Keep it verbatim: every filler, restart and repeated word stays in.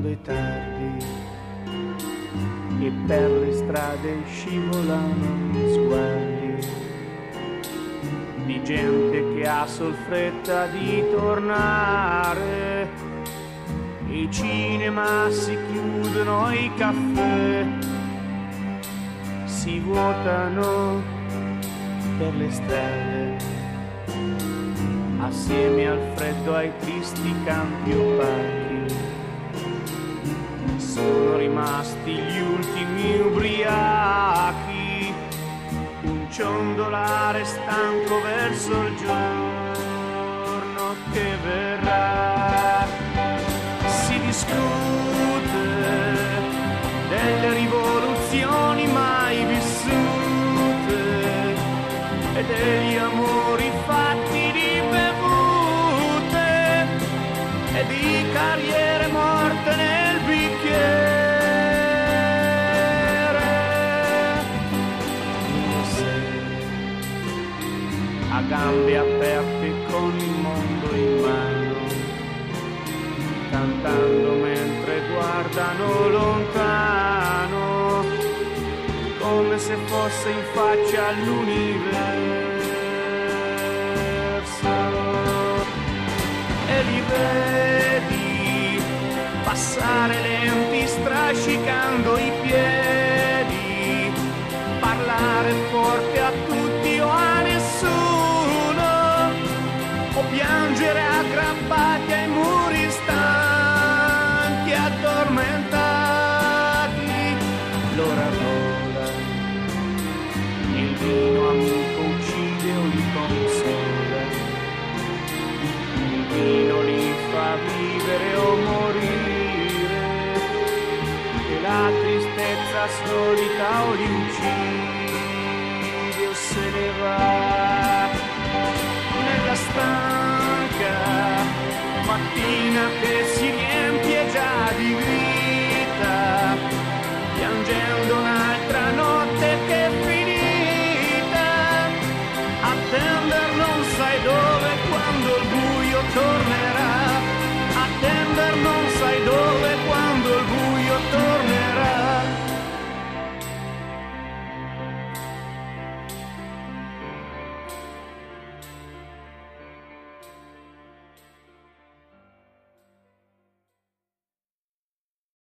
è tardi e per le strade scivolano sguardi di gente che ha sol fretta di tornare. I cinema si chiudono, i caffè si vuotano per le strade, assieme al freddo, ai tristi campi opachi. Sono rimasti gli ultimi ubriachi, un ciondolare stanco verso il giorno che verrà. Si discute delle rivoluzioni mai vissute e degli amori fatti di bevute e di carriere morte nel bicchiere. Io sei a gambe aperte con il mondo in mano, cantando mentre guardano lontano, come se fosse in faccia all'universo. E li vedi passare lenti, strascicando i piedi, parlare forte a tutti o a nessuno, o piangere aggrappati ai muri stanchi, addormentati. L'ora vola, il vino amico uccide o li consola, il vino li fa vivere o morire, e la tristezza solita o li uccide o se ne va. Nella stanca mattina che si riempie